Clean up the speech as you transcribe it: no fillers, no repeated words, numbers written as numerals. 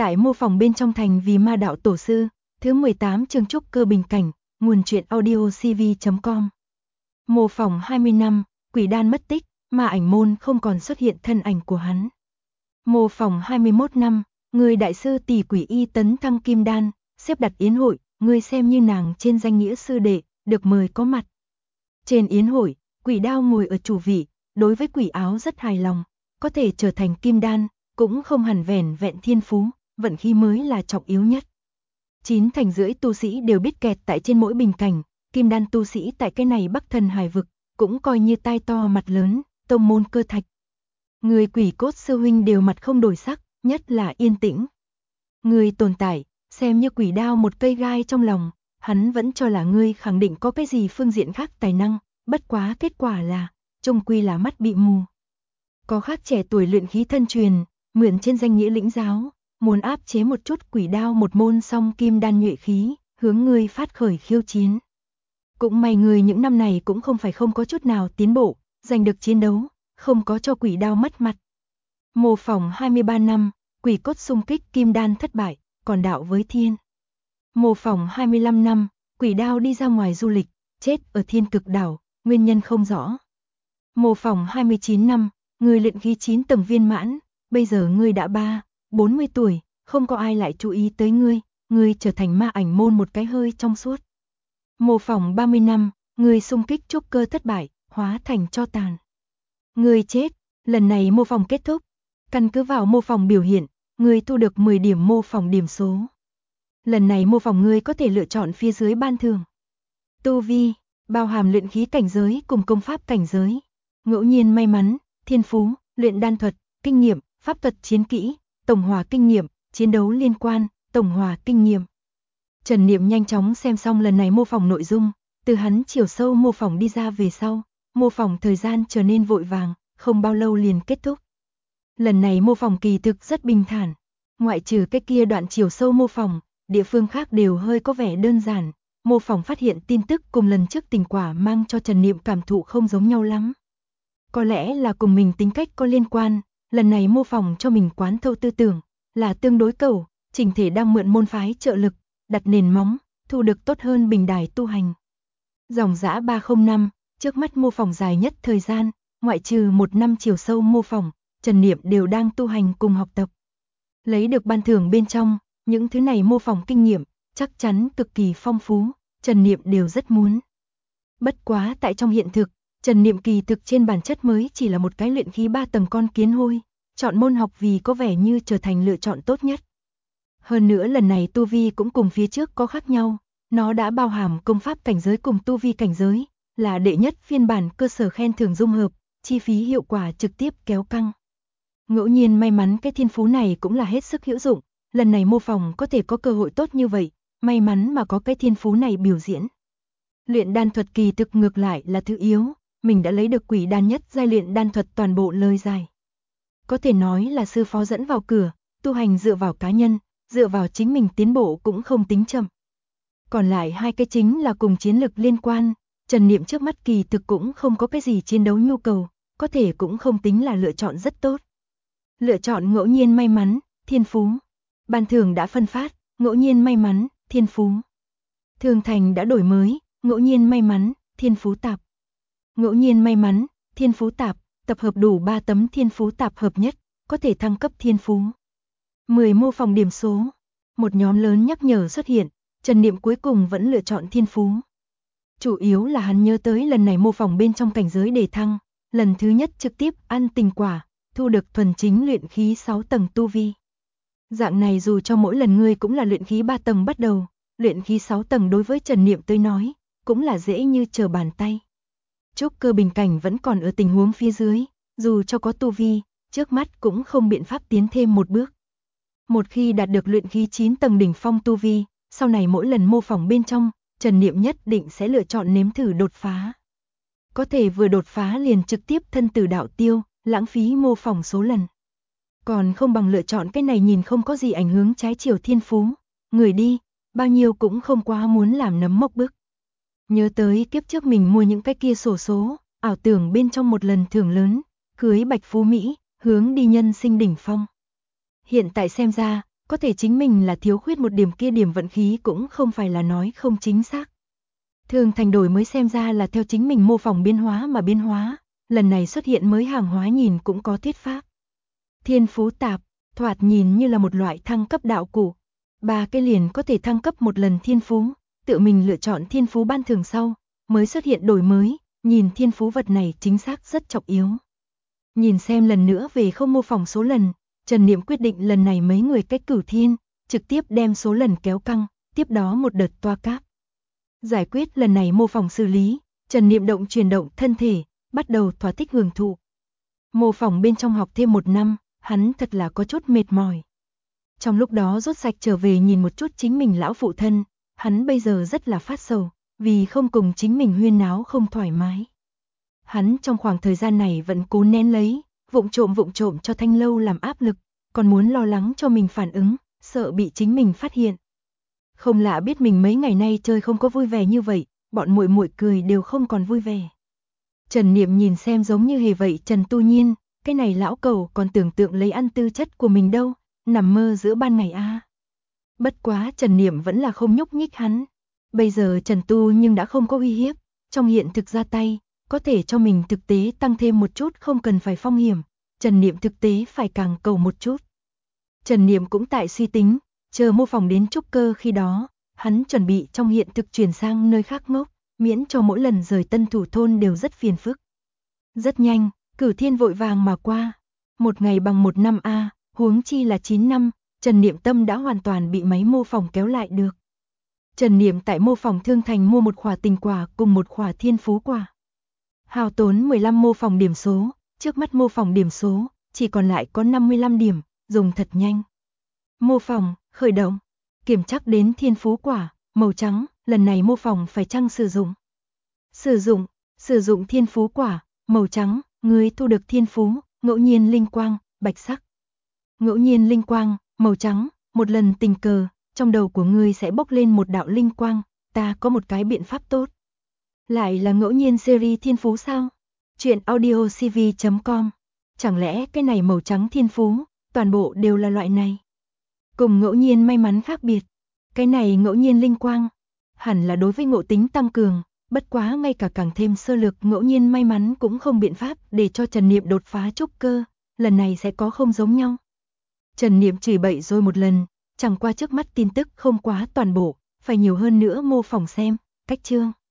Tại mô phỏng bên trong thành vì ma đạo tổ sư, thứ 18 chương trúc cơ bình cảnh, nguồn truyện audio cv.com. Mô phỏng 20 năm, quỷ đan mất tích, ma ảnh môn không còn xuất hiện thân ảnh của hắn. Mô phỏng 21 năm, người đại sư tỷ quỷ y tấn thăng kim đan, xếp đặt yến hội, người xem như nàng trên danh nghĩa sư đệ, được mời có mặt. Trên yến hội, quỷ đao ngồi ở chủ vị, đối với quỷ áo rất hài lòng, có thể trở thành kim đan, cũng không hẳn vẻn vẹn thiên phú, vận khí mới là trọng yếu nhất. 9 thành rưỡi tu sĩ đều biết kẹt tại trên mỗi bình cảnh, kim đan tu sĩ tại cái này Bắc Thần Hải vực, cũng coi như tai to mặt lớn, tông môn cơ thạch. Người quỷ cốt sư huynh đều mặt không đổi sắc, nhất là yên tĩnh. Người tồn tại, xem như quỷ đao một cây gai trong lòng, hắn vẫn cho là ngươi khẳng định có cái gì phương diện khác tài năng, bất quá kết quả là, chung quy là mắt bị mù. Có khác trẻ tuổi luyện khí thân truyền, mượn trên danh nghĩa lĩnh giáo, muốn áp chế một chút quỷ đao một môn song kim đan nhuệ khí, hướng ngươi phát khởi khiêu chiến. Cũng may người những năm này cũng không phải không có chút nào tiến bộ, giành được chiến đấu, không có cho quỷ đao mất mặt. Mô phỏng 23 năm, quỷ cốt xung kích kim đan thất bại, còn đạo với thiên. Mô phỏng 25 năm, quỷ đao đi ra ngoài du lịch, chết ở thiên cực đảo, nguyên nhân không rõ. Mô phỏng 29 năm, người luyện khí 9 tầng viên mãn, bây giờ ngươi đã 40 tuổi, không có ai lại chú ý tới ngươi trở thành ma ảnh môn một cái hơi trong suốt. Mô phỏng 30 năm, ngươi xung kích trúc cơ thất bại, hóa thành tro tàn. Ngươi chết, lần này mô phỏng kết thúc, căn cứ vào mô phỏng biểu hiện, ngươi thu được 10 điểm mô phỏng điểm số. Lần này mô phỏng ngươi có thể lựa chọn phía dưới ban thưởng. Tu vi, bao hàm luyện khí cảnh giới cùng công pháp cảnh giới. Ngẫu nhiên may mắn, thiên phú, luyện đan thuật, kinh nghiệm, pháp thuật chiến kỹ, tổng hòa kinh nghiệm, chiến đấu liên quan, tổng hòa kinh nghiệm. Trần Niệm nhanh chóng xem xong lần này mô phỏng nội dung, từ hắn chiều sâu mô phỏng đi ra về sau, mô phỏng thời gian trở nên vội vàng, không bao lâu liền kết thúc. Lần này mô phỏng kỳ thực rất bình thản, ngoại trừ cái kia đoạn chiều sâu mô phỏng, địa phương khác đều hơi có vẻ đơn giản. Mô phỏng phát hiện tin tức cùng lần trước tình quả mang cho Trần Niệm cảm thụ không giống nhau lắm. Có lẽ là cùng mình tính cách có liên quan, lần này mô phỏng cho mình quán thâu tư tưởng, là tương đối cầu, chỉnh thể đang mượn môn phái trợ lực, đặt nền móng, thu được tốt hơn bình đài tu hành. Dòng dã 30 năm, trước mắt mô phỏng dài nhất thời gian, ngoại trừ 1 năm chiều sâu mô phỏng, Trần Niệm đều đang tu hành cùng học tập. Lấy được ban thưởng bên trong, những thứ này mô phỏng kinh nghiệm, chắc chắn cực kỳ phong phú, Trần Niệm đều rất muốn. Bất quá tại trong hiện thực, Trần Niệm kỳ thực trên bản chất mới chỉ là một cái luyện khí 3 tầng con kiến hôi, chọn môn học vì có vẻ như trở thành lựa chọn tốt nhất. Hơn nữa lần này tu vi cũng cùng phía trước có khác nhau, nó đã bao hàm công pháp cảnh giới cùng tu vi cảnh giới, là đệ nhất phiên bản cơ sở khen thưởng dung hợp, chi phí hiệu quả trực tiếp kéo căng. Ngẫu nhiên may mắn cái thiên phú này cũng là hết sức hữu dụng, lần này mô phỏng có thể có cơ hội tốt như vậy, may mắn mà có cái thiên phú này biểu diễn. Luyện đan thuật kỳ thực ngược lại là thứ yếu, mình đã lấy được quỷ đan nhất giai luyện đan thuật toàn bộ lời dài. Có thể nói là sư phó dẫn vào cửa, tu hành dựa vào cá nhân, dựa vào chính mình tiến bộ cũng không tính chậm. Còn lại hai cái chính là cùng chiến lực liên quan, Trần Niệm trước mắt kỳ thực cũng không có cái gì chiến đấu nhu cầu, có thể cũng không tính là lựa chọn rất tốt. Lựa chọn ngẫu nhiên may mắn, thiên phú. Ban thưởng đã phân phát, ngẫu nhiên may mắn, thiên phú. Thường thành đã đổi mới, ngẫu nhiên may mắn, thiên phú tạp. Ngẫu nhiên may mắn, thiên phú tạp, tập hợp đủ 3 tấm thiên phú tạp hợp nhất, có thể thăng cấp thiên phú. 10 mô phỏng điểm số. Một nhóm lớn nhắc nhở xuất hiện, Trần Niệm cuối cùng vẫn lựa chọn thiên phú. Chủ yếu là hắn nhớ tới lần này mô phỏng bên trong cảnh giới đề thăng, lần thứ nhất trực tiếp ăn tình quả, thu được thuần chính luyện khí 6 tầng tu vi. Dạng này dù cho mỗi lần ngươi cũng là luyện khí 3 tầng bắt đầu, luyện khí 6 tầng đối với Trần Niệm tới nói, cũng là dễ như trở bàn tay. Trúc cơ bình cảnh vẫn còn ở tình huống phía dưới, dù cho có tu vi, trước mắt cũng không biện pháp tiến thêm một bước. Một khi đạt được luyện khí 9 tầng đỉnh phong tu vi, sau này mỗi lần mô phỏng bên trong, Trần Niệm nhất định sẽ lựa chọn nếm thử đột phá. Có thể vừa đột phá liền trực tiếp thân tử đạo tiêu, lãng phí mô phỏng số lần. Còn không bằng lựa chọn cái này nhìn không có gì ảnh hưởng trái chiều thiên phú, người đi, bao nhiêu cũng không quá muốn làm nấm mốc bức. Nhớ tới kiếp trước mình mua những cái kia sổ số, ảo tưởng bên trong một lần thưởng lớn, cưới bạch phú Mỹ, hướng đi nhân sinh đỉnh phong. Hiện tại xem ra, có thể chính mình là thiếu khuyết một điểm kia điểm vận khí cũng không phải là nói không chính xác. Thường thành đổi mới xem ra là theo chính mình mô phỏng biến hóa mà biến hóa, lần này xuất hiện mới hàng hóa nhìn cũng có thuyết pháp. Thiên phú tạp, thoạt nhìn như là một loại thăng cấp đạo cụ. 3 cái liền có thể thăng cấp một lần thiên phú, tự mình lựa chọn thiên phú ban thưởng sau, mới xuất hiện đổi mới, nhìn thiên phú vật này chính xác rất trọng yếu. Nhìn xem lần nữa về không mô phỏng số lần, Trần Niệm quyết định lần này mấy người cách cửu thiên, trực tiếp đem số lần kéo căng, tiếp đó một đợt toa cáp. Giải quyết lần này mô phỏng xử lý, Trần Niệm động chuyển động thân thể, bắt đầu thỏa thích hưởng thụ. Mô phỏng bên trong học thêm 1 năm, hắn thật là có chút mệt mỏi. Trong lúc đó rốt sạch trở về nhìn một chút chính mình lão phụ thân, hắn bây giờ rất là phát sầu, vì không cùng chính mình huyên náo không thoải mái. Hắn trong khoảng thời gian này vẫn cố nén lấy, vụng trộm cho Thanh Lâu làm áp lực, còn muốn lo lắng cho mình phản ứng, sợ bị chính mình phát hiện. Không lạ biết mình mấy ngày nay chơi không có vui vẻ như vậy, bọn muội muội cười đều không còn vui vẻ. Trần Niệm nhìn xem giống như hề vậy Trần Tu Nhiên, cái này lão cẩu còn tưởng tượng lấy ăn tư chất của mình đâu, nằm mơ giữa ban ngày a. Bất quá Trần Niệm vẫn là không nhúc nhích hắn. Bây giờ Trần Tu nhưng đã không có uy hiếp, trong hiện thực ra tay, có thể cho mình thực tế tăng thêm một chút không cần phải phong hiểm, Trần Niệm thực tế phải càng cầu một chút. Trần Niệm cũng tại suy tính, chờ mô phỏng đến trúc cơ khi đó, hắn chuẩn bị trong hiện thực chuyển sang nơi khác ngốc, miễn cho mỗi lần rời Tân Thủ thôn đều rất phiền phức. Rất nhanh, cửu thiên vội vàng mà qua, 1 ngày bằng 1 năm a, huống chi là 9 năm, Trần Niệm tâm đã hoàn toàn bị máy mô phỏng kéo lại được. Trần Niệm tại mô phỏng Thương Thành mua 1 khỏa tình quả cùng 1 khỏa thiên phú quả. Hao tốn 15 mô phỏng điểm số, trước mắt mô phỏng điểm số, chỉ còn lại có 55 điểm, dùng thật nhanh. Mô phỏng, khởi động, kiểm chắc đến thiên phú quả, màu trắng, lần này mô phỏng phải chăng sử dụng. Sử dụng thiên phú quả, màu trắng, người thu được thiên phú, ngẫu nhiên linh quang, bạch sắc. Ngẫu nhiên linh quang, màu trắng, một lần tình cờ, trong đầu của ngươi sẽ bốc lên một đạo linh quang, ta có một cái biện pháp tốt. Lại là ngẫu nhiên series thiên phú sao? Chuyện audiocv.com. Chẳng lẽ cái này màu trắng thiên phú, toàn bộ đều là loại này? Cùng ngẫu nhiên may mắn khác biệt. Cái này ngẫu nhiên linh quang, hẳn là đối với ngộ tính tăng cường, bất quá ngay cả càng thêm sơ lược ngẫu nhiên may mắn cũng không biện pháp để cho Trần Niệm đột phá trúc cơ, lần này sẽ có không giống nhau. Trần Niệm chửi bậy rồi một lần, chẳng qua trước mắt tin tức không quá toàn bộ, phải nhiều hơn nữa mô phỏng xem, cách chương.